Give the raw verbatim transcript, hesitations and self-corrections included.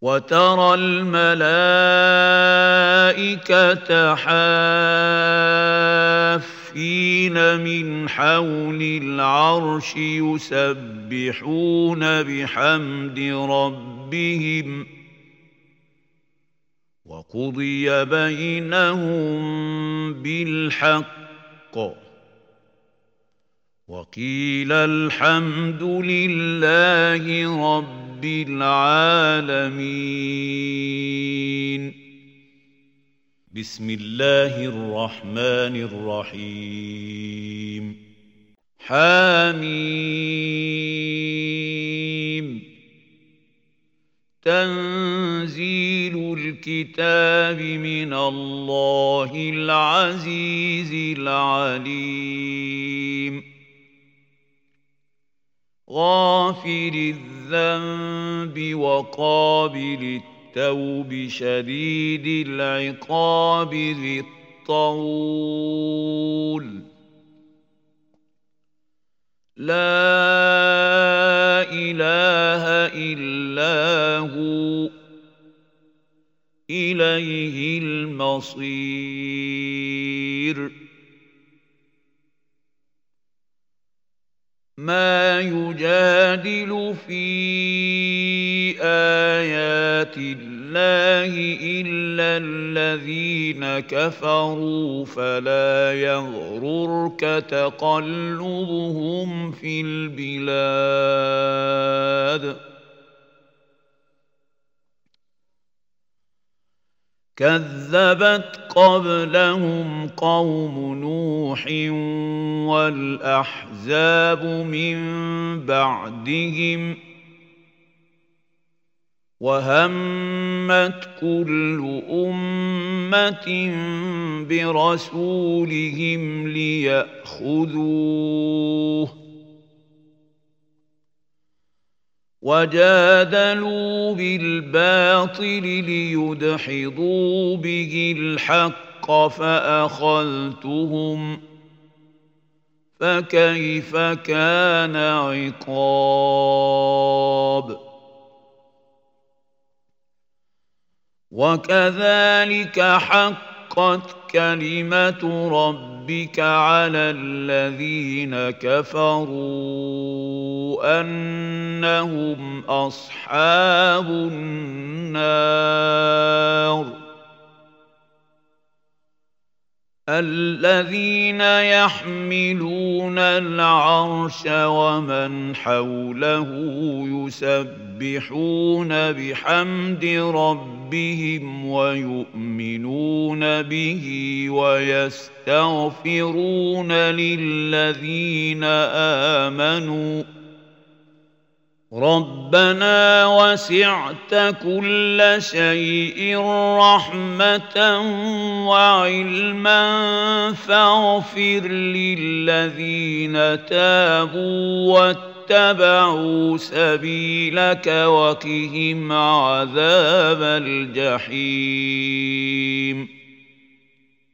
وترى الملائكة حافين من حول العرش يسبحون بحمد ربهم وقضي بينهم بالحق وقيل الحمد لله رب العالمين. بسم الله الرحمن الرحيم. حميم. تنزيل الكتاب من الله العزيز العليم. غافر الذنب وقابل التوب شديد العقاب ذي الطول. لا إله إلا هو إليه المصير. ما يجادل في آيات الله إلا الذين كفروا فلا يغررك تقلبهم في البلاد. كذبت قبلهم قوم نوح والأحزاب من بعدهم وهمت كل أمة برسولهم ليأخذوه وجادلوا بالباطل ليدحضوا به الحق فأخذتهم فكيف كان عقاب. وكذلك حقت كلمة ربك على الذين كفروا أنهم أصحاب النار. الذين يحملون العرش ومن حوله يسبحون بحمد ربهم ويؤمنون به ويستغفرون للذين آمنوا ربنا وسعت كل شيء رحمة وعلما فاغفر للذين تابوا واتبعوا سبيلك وقهم عذاب الجحيم.